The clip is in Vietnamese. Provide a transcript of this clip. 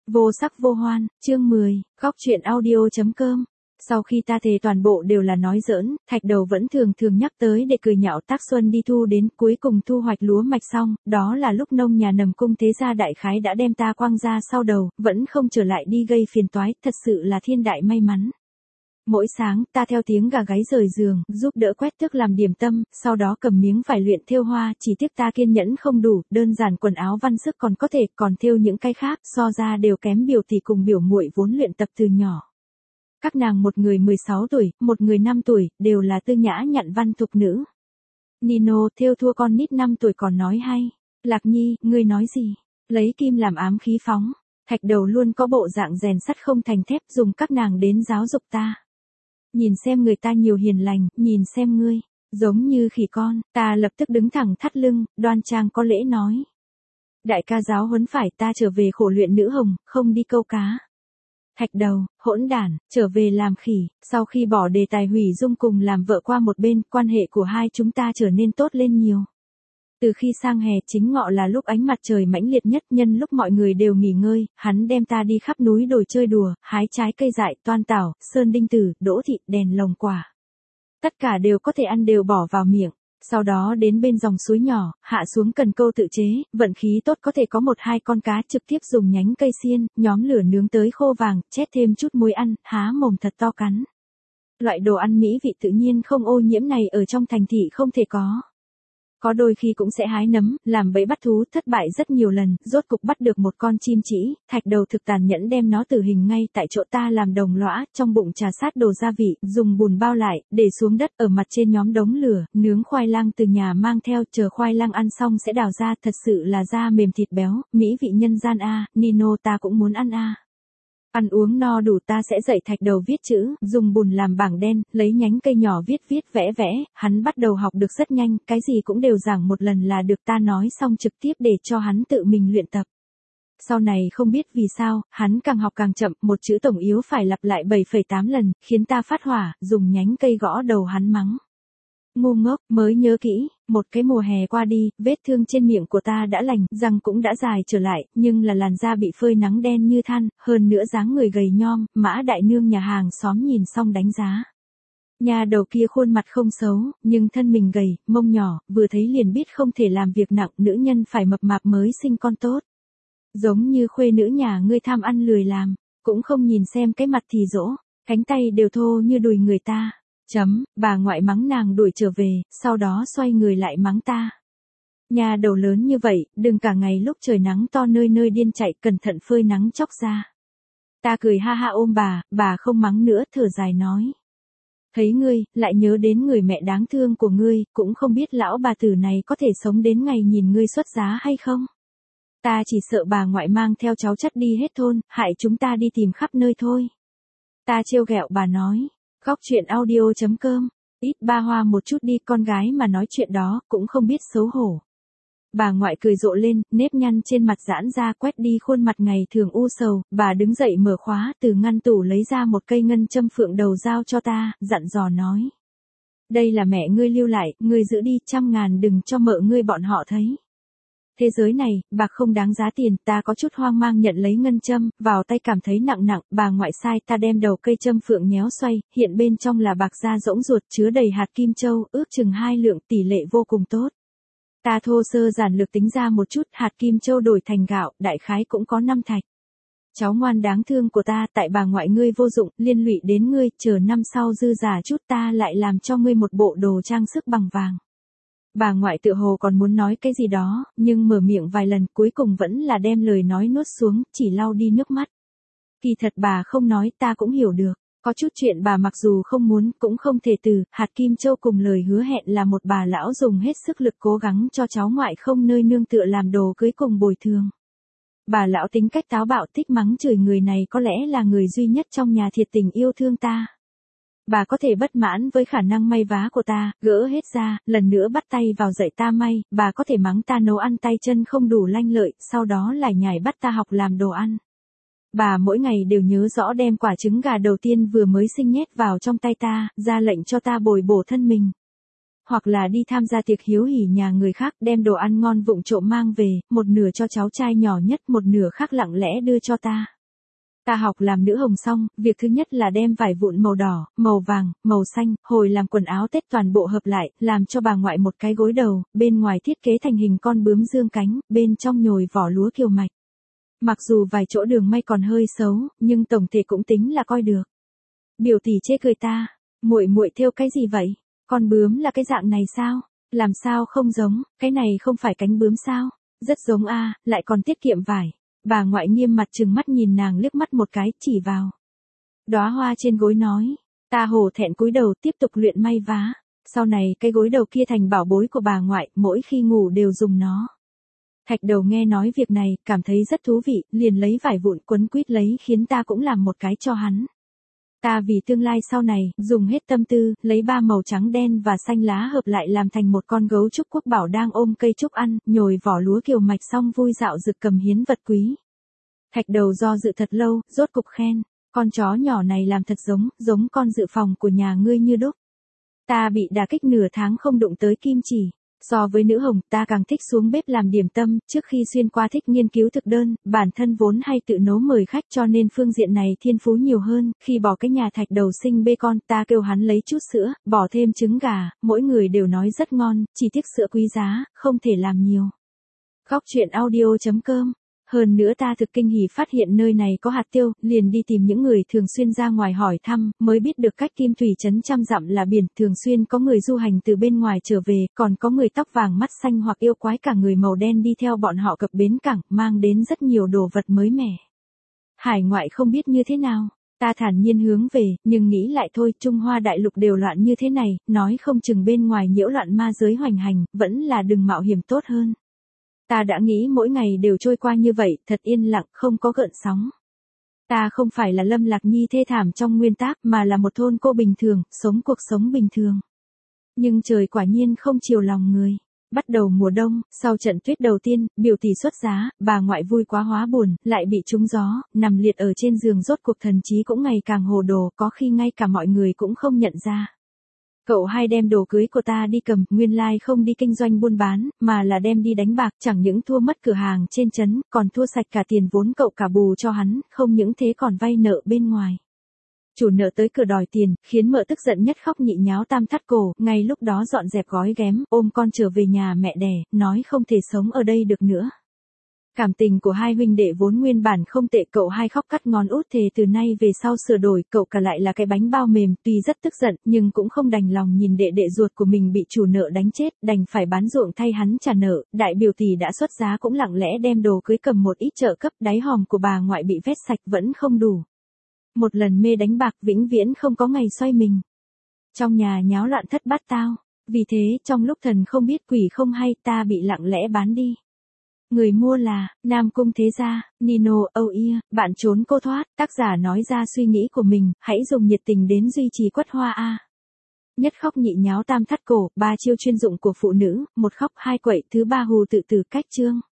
Vô sắc vô hoan, chương 10, góc truyện audio.com. Sau khi ta thề toàn bộ đều là nói giỡn, Thạch Đầu vẫn thường thường nhắc tới để cười nhạo tác xuân đi thu đến, cuối cùng thu hoạch lúa mạch xong, đó là lúc nông nhà nầm cung thế gia đại khái đã đem ta quăng ra sau đầu, vẫn không trở lại đi gây phiền toái, thật sự là thiên đại may mắn. Mỗi sáng, ta theo tiếng gà gáy rời giường, giúp đỡ quét tước làm điểm tâm, sau đó cầm miếng vải luyện thêu hoa, chỉ tiếc ta kiên nhẫn không đủ, đơn giản quần áo văn sức còn có thể, còn thêu những cái khác, so ra đều kém biểu tỷ cùng biểu muội vốn luyện tập từ nhỏ. Các nàng một người 16 tuổi, một người 5 tuổi, đều là tư nhã nhặn văn thục nữ. Nino thêu thua con nít 5 tuổi còn nói hay. Lạc Nhi, ngươi nói gì? Lấy kim làm ám khí phóng. Thạch Đầu luôn có bộ dạng rèn sắt không thành thép, dùng các nàng đến giáo dục ta. Nhìn xem người ta nhiều hiền lành, nhìn xem ngươi, giống như khỉ con, ta lập tức đứng thẳng thắt lưng, đoan trang có lễ nói. Đại ca giáo huấn phải, ta trở về khổ luyện nữ hồng, không đi câu cá. Thạch Đầu, hỗn đản, trở về làm khỉ, sau khi bỏ đề tài hủy dung cùng làm vợ qua một bên, quan hệ của hai chúng ta trở nên tốt lên nhiều. Từ khi sang hè chính ngọ là lúc ánh mặt trời mãnh liệt nhất, nhân lúc mọi người đều nghỉ ngơi, hắn đem ta đi khắp núi đồi chơi đùa, hái trái cây dại, toan tảo, sơn đinh tử, đỗ thị, đèn lồng quả. Tất cả đều có thể ăn đều bỏ vào miệng. Sau đó đến bên dòng suối nhỏ, hạ xuống cần câu tự chế, vận khí tốt có thể có 1-2 con cá, trực tiếp dùng nhánh cây xiên, nhóm lửa nướng tới khô vàng, chét thêm chút muối ăn, há mồm thật to cắn. Loại đồ ăn mỹ vị tự nhiên không ô nhiễm này ở trong thành thị không thể có. Có đôi khi cũng sẽ hái nấm, làm bẫy bắt thú, thất bại rất nhiều lần, rốt cục bắt được một con chim chỉ, Thạch Đầu thực tàn nhẫn đem nó tử hình ngay tại chỗ ta làm đồng lõa, trong bụng trà sát đồ gia vị, dùng bùn bao lại, để xuống đất ở mặt trên nhóm đống lửa, nướng khoai lang từ nhà mang theo, chờ khoai lang ăn xong sẽ đào ra, thật sự là da mềm thịt béo, mỹ vị nhân gian a, Nino ta cũng muốn ăn a. Ăn uống no đủ ta sẽ dạy Thạch Đầu viết chữ, dùng bùn làm bảng đen, lấy nhánh cây nhỏ viết vẽ, hắn bắt đầu học được rất nhanh, cái gì cũng đều giảng một lần là được, ta nói xong trực tiếp để cho hắn tự mình luyện tập. Sau này không biết vì sao, hắn càng học càng chậm, một chữ tổng yếu phải lặp lại 7,8 lần, khiến ta phát hỏa, dùng nhánh cây gõ đầu hắn mắng. Ngu ngốc, mới nhớ kỹ, một cái mùa hè qua đi, vết thương trên miệng của ta đã lành, răng cũng đã dài trở lại, nhưng là làn da bị phơi nắng đen như than, hơn nữa dáng người gầy nhom, Mã đại nương nhà hàng xóm nhìn xong đánh giá. Nhà đầu kia khuôn mặt không xấu, nhưng thân mình gầy, mông nhỏ, vừa thấy liền biết không thể làm việc nặng, nữ nhân phải mập mạp mới sinh con tốt. Giống như khuê nữ nhà ngươi tham ăn lười làm, cũng không nhìn xem cái mặt thì dỗ, cánh tay đều thô như đùi người ta. Bà ngoại mắng nàng đuổi trở về, sau đó xoay người lại mắng ta. Nhà đầu lớn như vậy, đừng cả ngày lúc trời nắng to nơi nơi điên chạy, cẩn thận phơi nắng chóc ra. Ta cười ha ha ôm bà không mắng nữa, thở dài nói. Thấy ngươi, lại nhớ đến người mẹ đáng thương của ngươi, cũng không biết lão bà tử này có thể sống đến ngày nhìn ngươi xuất giá hay không. Ta chỉ sợ bà ngoại mang theo cháu chắt đi hết thôn, hại chúng ta đi tìm khắp nơi thôi. Ta trêu ghẹo bà nói. Góc truyện audio.com, ít ba hoa một chút đi, con gái mà nói chuyện đó, cũng không biết xấu hổ. Bà ngoại cười rộ lên, nếp nhăn trên mặt giãn ra, quét đi khuôn mặt ngày thường u sầu, bà đứng dậy mở khóa, từ ngăn tủ lấy ra một cây ngân châm phượng đầu giao cho ta, dặn dò nói. Đây là mẹ ngươi lưu lại, ngươi giữ đi, 100.000 đừng cho mợ ngươi bọn họ thấy. Thế giới này, bạc không đáng giá tiền, ta có chút hoang mang nhận lấy ngân châm, vào tay cảm thấy nặng, bà ngoại sai, ta đem đầu cây châm phượng nhéo xoay, hiện bên trong là bạc da rỗng ruột chứa đầy hạt kim châu, ước chừng 2 lượng, tỷ lệ vô cùng tốt. Ta thô sơ giản lược tính ra một chút, hạt kim châu đổi thành gạo, đại khái cũng có 5 thạch. Cháu ngoan đáng thương của ta, tại bà ngoại ngươi vô dụng, liên lụy đến ngươi, chờ năm sau dư giả chút ta lại làm cho ngươi một bộ đồ trang sức bằng vàng. Bà ngoại tự hồ còn muốn nói cái gì đó, nhưng mở miệng vài lần cuối cùng vẫn là đem lời nói nuốt xuống, chỉ lau đi nước mắt. Kỳ thật bà không nói ta cũng hiểu được, có chút chuyện bà mặc dù không muốn cũng không thể từ, hạt kim châu cùng lời hứa hẹn là một bà lão dùng hết sức lực cố gắng cho cháu ngoại không nơi nương tựa làm đồ cưới cùng bồi thường. Bà lão tính cách táo bạo thích mắng chửi người này có lẽ là người duy nhất trong nhà thiệt tình yêu thương ta. Bà có thể bất mãn với khả năng may vá của ta, gỡ hết ra, lần nữa bắt tay vào dạy ta may, bà có thể mắng ta nấu ăn tay chân không đủ lanh lợi, sau đó lại nhảy bắt ta học làm đồ ăn. Bà mỗi ngày đều nhớ rõ đem quả trứng gà đầu tiên vừa mới sinh nhét vào trong tay ta, ra lệnh cho ta bồi bổ thân mình. Hoặc là đi tham gia tiệc hiếu hỉ nhà người khác, đem đồ ăn ngon vụng trộm mang về, một nửa cho cháu trai nhỏ nhất, một nửa khác lặng lẽ đưa cho ta. Ta học làm nữ hồng xong, việc thứ nhất là đem vải vụn màu đỏ, màu vàng, màu xanh, hồi làm quần áo Tết toàn bộ hợp lại, làm cho bà ngoại một cái gối đầu, bên ngoài thiết kế thành hình con bướm dương cánh, bên trong nhồi vỏ lúa kiều mạch. Mặc dù vài chỗ đường may còn hơi xấu, nhưng tổng thể cũng tính là coi được. Biểu tỷ chê cười ta, muội muội thêu cái gì vậy? Con bướm là cái dạng này sao? Làm sao không giống, cái này không phải cánh bướm sao? Rất giống a, lại còn tiết kiệm vải. Bà ngoại nghiêm mặt trừng mắt nhìn nàng liếc mắt một cái, chỉ vào đóa hoa trên gối nói. Ta hổ thẹn cúi đầu tiếp tục luyện may vá. Sau này cái gối đầu kia thành bảo bối của bà ngoại, mỗi khi ngủ đều dùng nó. Thạch Đầu nghe nói việc này, cảm thấy rất thú vị, liền lấy vải vụn quấn quýt lấy khiến ta cũng làm một cái cho hắn. Ta vì tương lai sau này, dùng hết tâm tư, lấy 3 màu trắng đen và xanh lá hợp lại làm thành một con gấu trúc quốc bảo đang ôm cây trúc ăn, nhồi vỏ lúa kiều mạch xong vui dạo rực cầm hiến vật quý. Thạch Đầu do dự thật lâu, rốt cục khen, con chó nhỏ này làm thật giống con dự phòng của nhà ngươi như đúc. Ta bị đả kích nửa tháng không đụng tới kim chỉ. So với nữ hồng, ta càng thích xuống bếp làm điểm tâm, trước khi xuyên qua thích nghiên cứu thực đơn, bản thân vốn hay tự nấu mời khách cho nên phương diện này thiên phú nhiều hơn, khi bỏ cái nhà Thạch Đầu sinh bê con, ta kêu hắn lấy chút sữa, bỏ thêm trứng gà, mỗi người đều nói rất ngon, chỉ tiếc sữa quý giá, không thể làm nhiều. Góc truyện audio.com. Hơn nữa ta thực kinh hỉ phát hiện nơi này có hạt tiêu, liền đi tìm những người thường xuyên ra ngoài hỏi thăm, mới biết được cách Kim Thủy trấn trăm dặm là biển, thường xuyên có người du hành từ bên ngoài trở về, còn có người tóc vàng mắt xanh hoặc yêu quái cả người màu đen đi theo bọn họ cập bến cảng, mang đến rất nhiều đồ vật mới mẻ. Hải ngoại không biết như thế nào, ta thản nhiên hướng về, nhưng nghĩ lại thôi, Trung Hoa đại lục đều loạn như thế này, nói không chừng bên ngoài nhiễu loạn ma giới hoành hành, vẫn là đừng mạo hiểm tốt hơn. Ta đã nghĩ mỗi ngày đều trôi qua như vậy, thật yên lặng, không có gợn sóng. Ta không phải là Lâm Lạc Nhi thê thảm trong nguyên tác, mà là một thôn cô bình thường, sống cuộc sống bình thường. Nhưng trời quả nhiên không chiều lòng người. Bắt đầu mùa đông, sau trận tuyết đầu tiên, biểu tỷ xuất giá, bà ngoại vui quá hóa buồn, lại bị trúng gió, nằm liệt ở trên giường rốt cuộc thần trí cũng ngày càng hồ đồ, có khi ngay cả mọi người cũng không nhận ra. Cậu hai đem đồ cưới của ta đi cầm, nguyên lai không đi kinh doanh buôn bán, mà là đem đi đánh bạc, chẳng những thua mất cửa hàng trên trấn, còn thua sạch cả tiền vốn cậu cả bù cho hắn, không những thế còn vay nợ bên ngoài. Chủ nợ tới cửa đòi tiền, khiến mợ tức giận nhất khóc nhị nháo tam thắt cổ, ngay lúc đó dọn dẹp gói ghém, ôm con trở về nhà mẹ đẻ, nói không thể sống ở đây được nữa. Cảm tình của hai huynh đệ vốn nguyên bản không tệ, cậu hai khóc cắt ngón út thề từ nay về sau sửa đổi, cậu cả lại là cái bánh bao mềm, tuy rất tức giận, nhưng cũng không đành lòng nhìn đệ đệ ruột của mình bị chủ nợ đánh chết, đành phải bán ruộng thay hắn trả nợ, đại biểu tỷ đã xuất giá cũng lặng lẽ đem đồ cưới cầm một ít trợ cấp, đáy hòm của bà ngoại bị vét sạch vẫn không đủ. Một lần mê đánh bạc vĩnh viễn không có ngày xoay mình. Trong nhà nháo loạn thất bát tao, vì thế trong lúc thần không biết quỷ không hay ta bị lặng lẽ bán đi. Người mua là, Nam Cung Thế Gia, Nino, Âu Ia, bạn trốn cô thoát, tác giả nói ra suy nghĩ của mình, hãy dùng nhiệt tình đến duy trì quất hoa A. Nhất khóc nhị nháo tam thắt cổ, 3 chiêu chuyên dụng của phụ nữ, 1 khóc 2 quậy, thứ 3 hù tự tử cách chương.